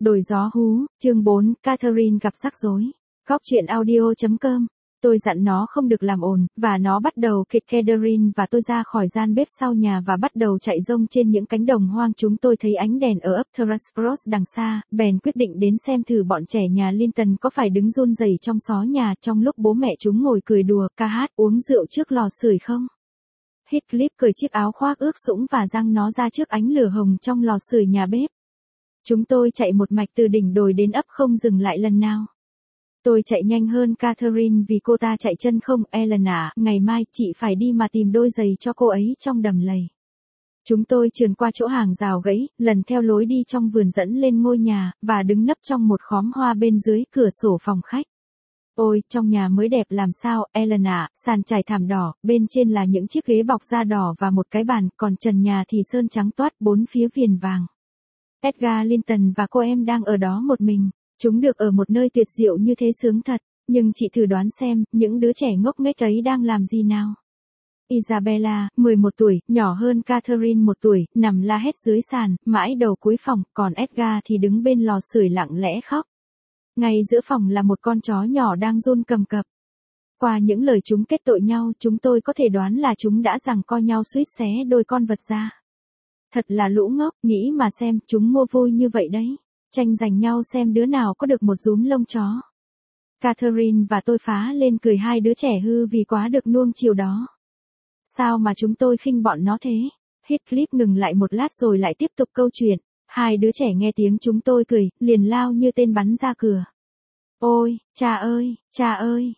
Đổi gió hú, chương 4, Catherine gặp rắc rối. Góc truyện audio.com. Tôi dặn nó không được làm ồn, và nó bắt đầu kịch Catherine và tôi ra khỏi gian bếp sau nhà và bắt đầu chạy rông trên những cánh đồng hoang. Chúng tôi thấy ánh đèn ở ấp Thrushcross đằng xa, bèn quyết định đến xem thử bọn trẻ nhà Linton có phải đứng run rẩy trong xó nhà trong lúc bố mẹ chúng ngồi cười đùa, ca hát, uống rượu trước lò sưởi không. Heathcliff cởi chiếc áo khoác ướt sũng và giăng nó ra trước ánh lửa hồng trong lò sưởi nhà bếp. Chúng tôi chạy một mạch từ đỉnh đồi đến ấp không dừng lại lần nào. Tôi chạy nhanh hơn Catherine vì cô ta chạy chân không. Ellen à, ngày mai chị phải đi mà tìm đôi giày cho cô ấy trong đầm lầy. Chúng tôi trườn qua chỗ hàng rào gãy, lần theo lối đi trong vườn dẫn lên ngôi nhà, và đứng nấp trong một khóm hoa bên dưới cửa sổ phòng khách. Ôi, trong nhà mới đẹp làm sao, Ellen à, sàn trải thảm đỏ, bên trên là những chiếc ghế bọc da đỏ và một cái bàn, còn trần nhà thì sơn trắng toát, bốn phía viền vàng. Edgar Linton và cô em đang ở đó một mình. Chúng được ở một nơi tuyệt diệu như thế sướng thật, nhưng chị thử đoán xem, những đứa trẻ ngốc nghếch ấy đang làm gì nào? Isabella, 11 tuổi, nhỏ hơn Catherine 1 tuổi, nằm la hét dưới sàn, mãi đầu cuối phòng, còn Edgar thì đứng bên lò sưởi lặng lẽ khóc. Ngay giữa phòng là một con chó nhỏ đang run cầm cập. Qua những lời chúng kết tội nhau, chúng tôi có thể đoán là chúng đã giằng co nhau suýt xé đôi con vật ra. Thật là lũ ngốc, nghĩ mà xem, chúng mua vui như vậy đấy. Tranh giành nhau xem đứa nào có được một rúm lông chó. Catherine và tôi phá lên cười hai đứa trẻ hư vì quá được nuông chiều đó. Sao mà chúng tôi khinh bọn nó thế? Heathcliff ngừng lại một lát rồi lại tiếp tục câu chuyện. Hai đứa trẻ nghe tiếng chúng tôi cười, liền lao như tên bắn ra cửa. Ôi, cha ơi,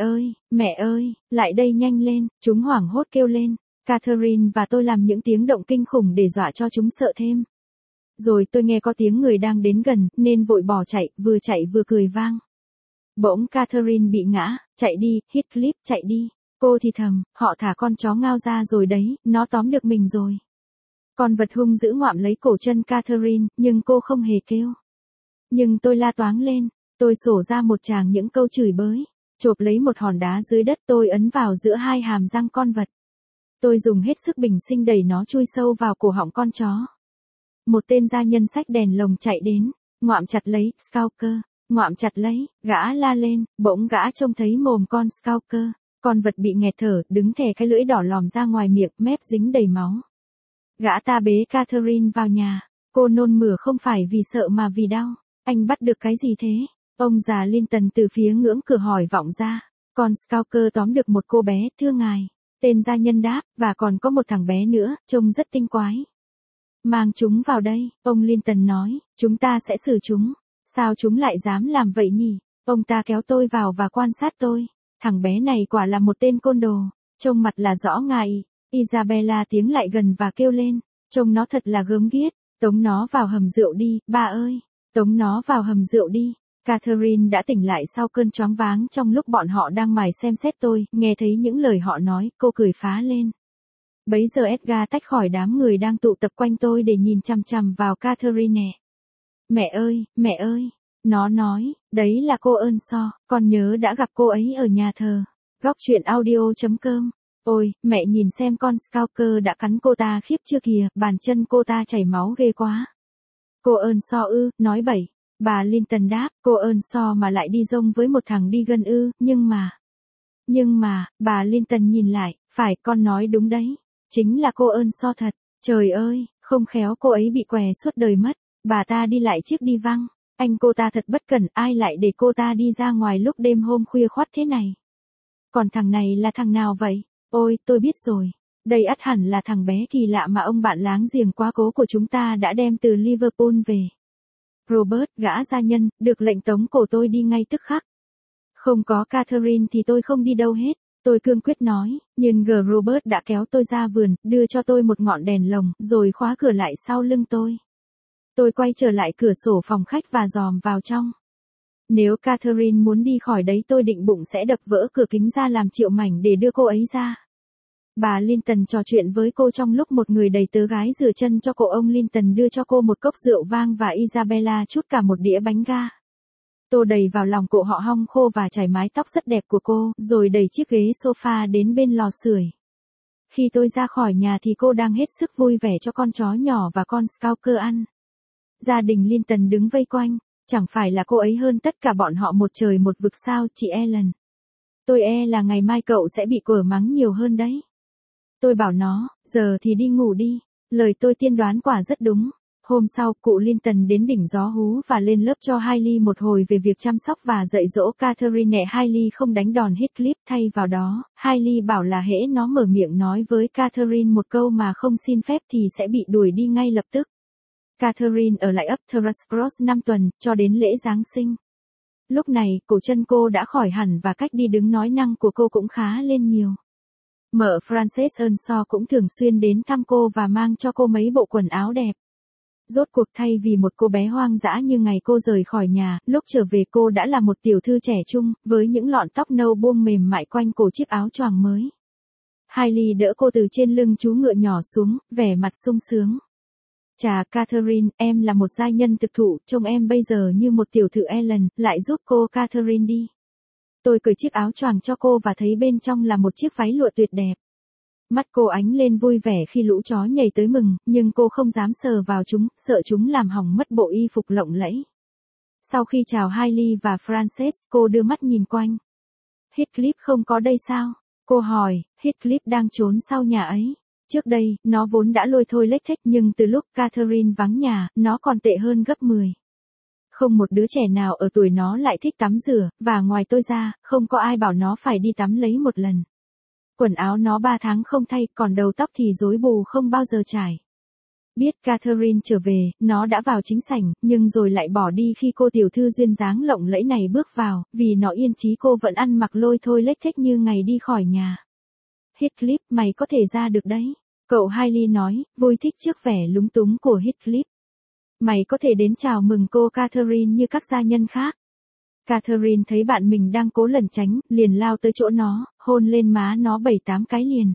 mẹ ơi, lại đây nhanh lên, chúng hoảng hốt kêu lên. Catherine và tôi làm những tiếng động kinh khủng để dọa cho chúng sợ thêm. Rồi tôi nghe có tiếng người đang đến gần, nên vội bỏ chạy vừa cười vang. Bỗng Catherine bị ngã, chạy đi, Heathcliff chạy đi. Cô thì thầm, họ thả con chó ngao ra rồi đấy, nó tóm được mình rồi. Con vật hung dữ ngoạm lấy cổ chân Catherine, nhưng cô không hề kêu. Nhưng tôi la toáng lên, tôi sổ ra một tràng những câu chửi bới. Chộp lấy một hòn đá dưới đất tôi ấn vào giữa hai hàm răng con vật. Tôi dùng hết sức bình sinh đẩy nó chui sâu vào cổ họng con chó. Một tên gia nhân xách đèn lồng chạy đến, ngoạm chặt lấy, Skulker, ngoạm chặt lấy, gã la lên, bỗng gã trông thấy mồm con Skulker, con vật bị nghẹt thở, đứng thè cái lưỡi đỏ lòm ra ngoài miệng, mép dính đầy máu. Gã ta bế Catherine vào nhà, cô nôn mửa không phải vì sợ mà vì đau. Anh bắt được cái gì thế? Ông già Linton từ phía ngưỡng cửa hỏi vọng ra. Con Skulker tóm được một cô bé, thưa ngài. Tên gia nhân đáp, và còn có một thằng bé nữa, trông rất tinh quái. Mang chúng vào đây, ông Linton nói, chúng ta sẽ xử chúng. Sao chúng lại dám làm vậy nhỉ? Ông ta kéo tôi vào và quan sát tôi. Thằng bé này quả là một tên côn đồ, trông mặt là rõ ngài. Isabella tiến lại gần và kêu lên, trông nó thật là gớm ghiếc, tống nó vào hầm rượu đi, ba ơi, tống nó vào hầm rượu đi. Catherine đã tỉnh lại sau cơn choáng váng trong lúc bọn họ đang mải xem xét tôi, nghe thấy những lời họ nói, cô cười phá lên. Bấy giờ Edgar tách khỏi đám người đang tụ tập quanh tôi để nhìn chằm chằm vào Catherine. Mẹ ơi, nó nói, đấy là cô Earnshaw, con nhớ đã gặp cô ấy ở nhà thờ. Góc truyện audio.com. Ôi, mẹ nhìn xem con Skulker đã cắn cô ta khiếp chưa kìa, bàn chân cô ta chảy máu ghê quá. Cô Earnshaw ư, nói bậy. Bà Linton đáp, cô Earnshaw mà lại đi rông với một thằng đi gân ư, nhưng mà, bà Linton nhìn lại, phải, con nói đúng đấy. Chính là cô Earnshaw thật, trời ơi, không khéo cô ấy bị què suốt đời mất, bà ta đi lại chiếc đi văng, anh cô ta thật bất cẩn, ai lại để cô ta đi ra ngoài lúc đêm hôm khuya khoắt thế này. Còn thằng này là thằng nào vậy? Ôi, tôi biết rồi, đây ắt hẳn là thằng bé kỳ lạ mà ông bạn láng giềng quá cố của chúng ta đã đem từ Liverpool về. Robert, gã gia nhân, được lệnh tống cổ tôi đi ngay tức khắc. Không có Catherine thì tôi không đi đâu hết. Tôi cương quyết nói, nhưng Robert đã kéo tôi ra vườn, đưa cho tôi một ngọn đèn lồng, rồi khóa cửa lại sau lưng tôi. Tôi quay trở lại cửa sổ phòng khách và dòm vào trong. Nếu Catherine muốn đi khỏi đấy tôi định bụng sẽ đập vỡ cửa kính ra làm triệu mảnh để đưa cô ấy ra. Bà Linton trò chuyện với cô trong lúc một người đầy tớ gái rửa chân cho cô. Ông Linton đưa cho cô một cốc rượu vang và Isabella trút cả một đĩa bánh ga. Tô đầy vào lòng cổ họ hong khô và chải mái tóc rất đẹp của cô, rồi đẩy chiếc ghế sofa đến bên lò sưởi. Khi tôi ra khỏi nhà thì cô đang hết sức vui vẻ cho con chó nhỏ và con Skulker ăn. Gia đình Linton đứng vây quanh, chẳng phải là cô ấy hơn tất cả bọn họ một trời một vực sao chị Ellen. Tôi là ngày mai cậu sẽ bị quở mắng nhiều hơn đấy. Tôi bảo nó, giờ thì đi ngủ đi. Lời tôi tiên đoán quả rất đúng. Hôm sau, cụ Linton đến đỉnh gió hú và lên lớp cho Hailey một hồi về việc chăm sóc và dạy dỗ Catherine. Hailey không đánh đòn Heathcliff, thay vào đó, Hailey bảo là hễ nó mở miệng nói với Catherine một câu mà không xin phép thì sẽ bị đuổi đi ngay lập tức. Catherine ở lại ấp Thrush Cross 5 tuần, cho đến lễ Giáng sinh. Lúc này, cổ chân cô đã khỏi hẳn và cách đi đứng nói năng của cô cũng khá lên nhiều. Mợ Frances Earnshaw cũng thường xuyên đến thăm cô và mang cho cô mấy bộ quần áo đẹp. Rốt cuộc thay vì một cô bé hoang dã như ngày cô rời khỏi nhà, lúc trở về cô đã là một tiểu thư trẻ trung, với những lọn tóc nâu buông mềm mại quanh cổ chiếc áo choàng mới. Hailey đỡ cô từ trên lưng chú ngựa nhỏ xuống, vẻ mặt sung sướng. Chà Catherine, em là một giai nhân thực thụ, trông em bây giờ như một tiểu thư Ellen, lại giúp cô Catherine đi. Tôi cởi chiếc áo choàng cho cô và thấy bên trong là một chiếc váy lụa tuyệt đẹp. Mắt cô ánh lên vui vẻ khi lũ chó nhảy tới mừng, nhưng cô không dám sờ vào chúng, sợ chúng làm hỏng mất bộ y phục lộng lẫy. Sau khi chào Hailey và Frances, cô đưa mắt nhìn quanh. Heathcliff không có đây sao? Cô hỏi, Heathcliff đang trốn sau nhà ấy. Trước đây, nó vốn đã lôi thôi lếch thếch nhưng từ lúc Catherine vắng nhà, nó còn tệ hơn gấp 10. Không một đứa trẻ nào ở tuổi nó lại thích tắm rửa, và ngoài tôi ra, không có ai bảo nó phải đi tắm lấy một lần. Quần áo nó 3 tháng không thay, còn đầu tóc thì rối bù không bao giờ chải. Biết Catherine trở về, nó đã vào chính sảnh, nhưng rồi lại bỏ đi khi cô tiểu thư duyên dáng lộng lẫy này bước vào, vì nó yên chí cô vẫn ăn mặc lôi thôi lếch thếch như ngày đi khỏi nhà. Heathcliff, mày có thể ra được đấy. Cậu Hailey nói, vui thích trước vẻ lúng túng của Heathcliff. Mày có thể đến chào mừng cô Catherine như các gia nhân khác. Catherine thấy bạn mình đang cố lẩn tránh, liền lao tới chỗ nó, hôn lên má nó 7-8 cái liền.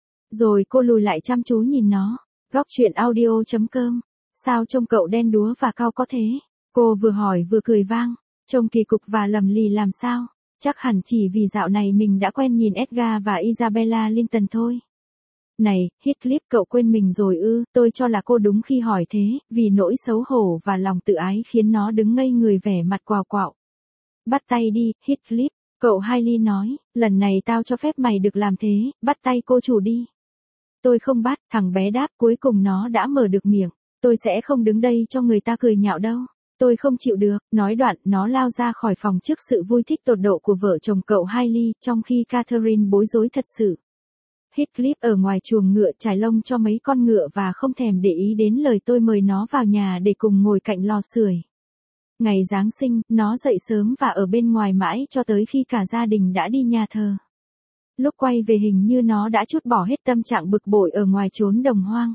Rồi cô lùi lại chăm chú nhìn nó. Góc truyện audio.com. Sao trông cậu đen đúa và cao có thế? Cô vừa hỏi vừa cười vang. Trông kỳ cục và lầm lì làm sao? Chắc hẳn chỉ vì dạo này mình đã quen nhìn Edgar và Isabella Linton thôi. Này, Heathcliff, cậu quên mình rồi ư? Tôi cho là cô đúng khi hỏi thế, vì nỗi xấu hổ và lòng tự ái khiến nó đứng ngây người vẻ mặt quào quạo. Bắt tay đi, Heathcliff, cậu Hailey nói, lần này tao cho phép mày được làm thế, bắt tay cô chủ đi. Tôi không bắt, thằng bé đáp, cuối cùng nó đã mở được miệng. Tôi sẽ không đứng đây cho người ta cười nhạo đâu. Tôi không chịu được, nói đoạn, nó lao ra khỏi phòng trước sự vui thích tột độ của vợ chồng cậu Hailey, trong khi Catherine bối rối thật sự. Heathcliff ở ngoài chuồng ngựa trải lông cho mấy con ngựa và không thèm để ý đến lời tôi mời nó vào nhà để cùng ngồi cạnh lò sưởi. Ngày Giáng sinh, nó dậy sớm và ở bên ngoài mãi cho tới khi cả gia đình đã đi nhà thờ. Lúc quay về hình như nó đã trút bỏ hết tâm trạng bực bội ở ngoài chốn đồng hoang.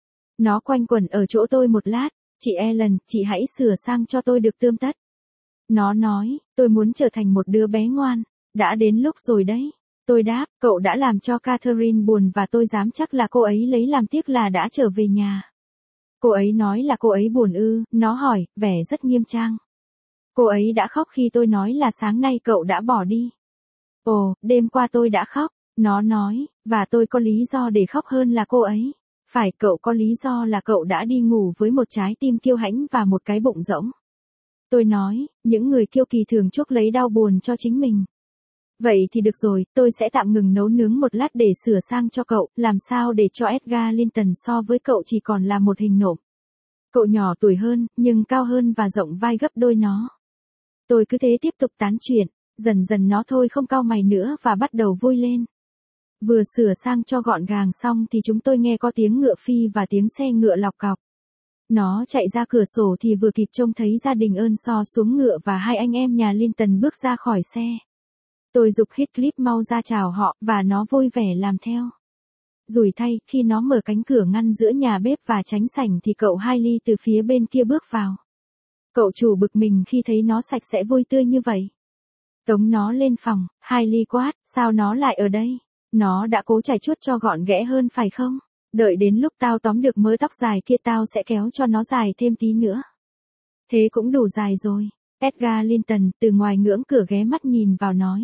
Nó quanh quẩn ở chỗ tôi một lát, chị Ellen, chị hãy sửa sang cho tôi được tươm tất. Nó nói, tôi muốn trở thành một đứa bé ngoan, đã đến lúc rồi đấy. Tôi đáp, cậu đã làm cho Catherine buồn và tôi dám chắc là cô ấy lấy làm tiếc là đã trở về nhà. Cô ấy nói là cô ấy buồn ư? Nó hỏi, vẻ rất nghiêm trang. Cô ấy đã khóc khi tôi nói là sáng nay cậu đã bỏ đi. Ồ, đêm qua tôi đã khóc, nó nói, và tôi có lý do để khóc hơn là cô ấy. Phải, cậu có lý do là cậu đã đi ngủ với một trái tim kiêu hãnh và một cái bụng rỗng. Tôi nói, những người kiêu kỳ thường chuốc lấy đau buồn cho chính mình. Vậy thì được rồi, tôi sẽ tạm ngừng nấu nướng một lát để sửa sang cho cậu, làm sao để cho Edgar Linton so với cậu chỉ còn là một hình nộm. Cậu nhỏ tuổi hơn, nhưng cao hơn và rộng vai gấp đôi nó. Tôi cứ thế tiếp tục tán chuyện, dần dần nó thôi không cau mày nữa và bắt đầu vui lên. Vừa sửa sang cho gọn gàng xong thì chúng tôi nghe có tiếng ngựa phi và tiếng xe ngựa lọc cọc. Nó chạy ra cửa sổ thì vừa kịp trông thấy gia đình Earnshaw xuống ngựa và hai anh em nhà Linton bước ra khỏi xe. Tôi giục Heathcliff mau ra chào họ, và nó vui vẻ làm theo. Rủi thay, khi nó mở cánh cửa ngăn giữa nhà bếp và tránh sảnh thì cậu Hailey từ phía bên kia bước vào. Cậu chủ bực mình khi thấy nó sạch sẽ vui tươi như vậy. Tống nó lên phòng, Hailey quát, sao nó lại ở đây? Nó đã cố chải chuốt cho gọn ghẽ hơn phải không? Đợi đến lúc tao tóm được mớ tóc dài kia tao sẽ kéo cho nó dài thêm tí nữa. Thế cũng đủ dài rồi. Edgar Linton từ ngoài ngưỡng cửa ghé mắt nhìn vào nói.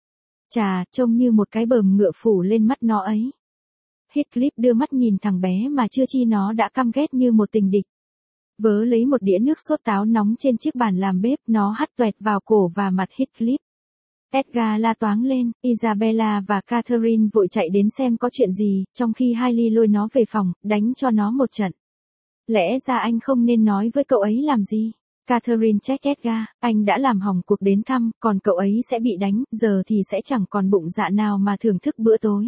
Chà, trông như một cái bờm ngựa phủ lên mắt nó ấy. Heathcliff đưa mắt nhìn thằng bé mà chưa chi nó đã căm ghét như một tình địch. Vớ lấy một đĩa nước sốt táo nóng trên chiếc bàn làm bếp, nó hắt toẹt vào cổ và mặt Heathcliff. Edgar la toáng lên, Isabella và Catherine vội chạy đến xem có chuyện gì, trong khi Hailey lôi nó về phòng, đánh cho nó một trận. Lẽ ra anh không nên nói với cậu ấy làm gì. Catherine trách Edgar, anh đã làm hỏng cuộc đến thăm, còn cậu ấy sẽ bị đánh, giờ thì sẽ chẳng còn bụng dạ nào mà thưởng thức bữa tối.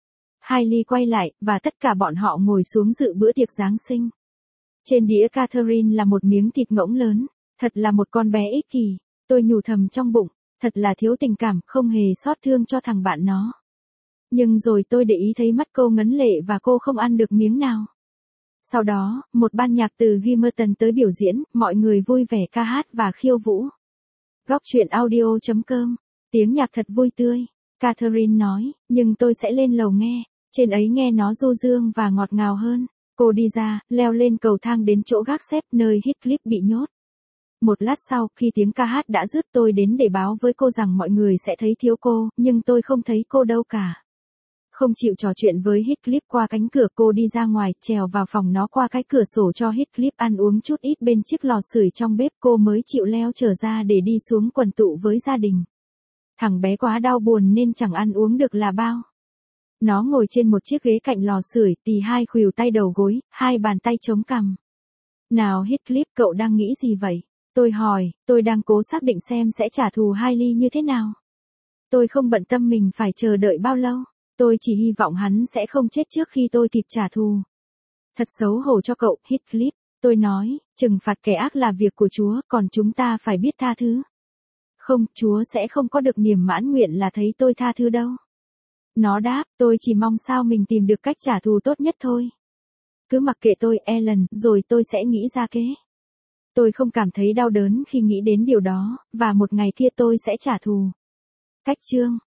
Hailey quay lại, và tất cả bọn họ ngồi xuống dự bữa tiệc Giáng sinh. Trên đĩa Catherine là một miếng thịt ngỗng lớn, thật là một con bé ích kỷ, tôi nhủ thầm trong bụng, thật là thiếu tình cảm, không hề xót thương cho thằng bạn nó. Nhưng rồi tôi để ý thấy mắt cô ngấn lệ và cô không ăn được miếng nào. Sau đó, một ban nhạc từ Gimerton tới biểu diễn, mọi người vui vẻ ca hát và khiêu vũ. Góc truyện audio.com, tiếng nhạc thật vui tươi, Catherine nói, nhưng tôi sẽ lên lầu nghe, trên ấy nghe nó du dương và ngọt ngào hơn. Cô đi ra, leo lên cầu thang đến chỗ gác xếp nơi Heathcliff bị nhốt. Một lát sau, khi tiếng ca hát đã dứt, tôi đến để báo với cô rằng mọi người sẽ thấy thiếu cô, nhưng tôi không thấy cô đâu cả. Không chịu trò chuyện với Heathcliff qua cánh cửa, cô đi ra ngoài, trèo vào phòng nó qua cái cửa sổ cho Heathcliff ăn uống chút ít bên chiếc lò sưởi trong bếp, cô mới chịu leo trở ra để đi xuống quần tụ với gia đình. Thằng bé quá đau buồn nên chẳng ăn uống được là bao. Nó ngồi trên một chiếc ghế cạnh lò sưởi, tì hai khuỷu tay đầu gối, hai bàn tay chống cằm. Nào Heathcliff, cậu đang nghĩ gì vậy? Tôi hỏi, tôi đang cố xác định xem sẽ trả thù Hailey như thế nào. Tôi không bận tâm mình phải chờ đợi bao lâu. Tôi chỉ hy vọng hắn sẽ không chết trước khi tôi kịp trả thù. Thật xấu hổ cho cậu, Heathcliff. Tôi nói, trừng phạt kẻ ác là việc của Chúa, còn chúng ta phải biết tha thứ. Không, Chúa sẽ không có được niềm mãn nguyện là thấy tôi tha thứ đâu. Nó đáp, tôi chỉ mong sao mình tìm được cách trả thù tốt nhất thôi. Cứ mặc kệ tôi, Ellen, rồi tôi sẽ nghĩ ra kế. Tôi không cảm thấy đau đớn khi nghĩ đến điều đó, và một ngày kia tôi sẽ trả thù. Cách chương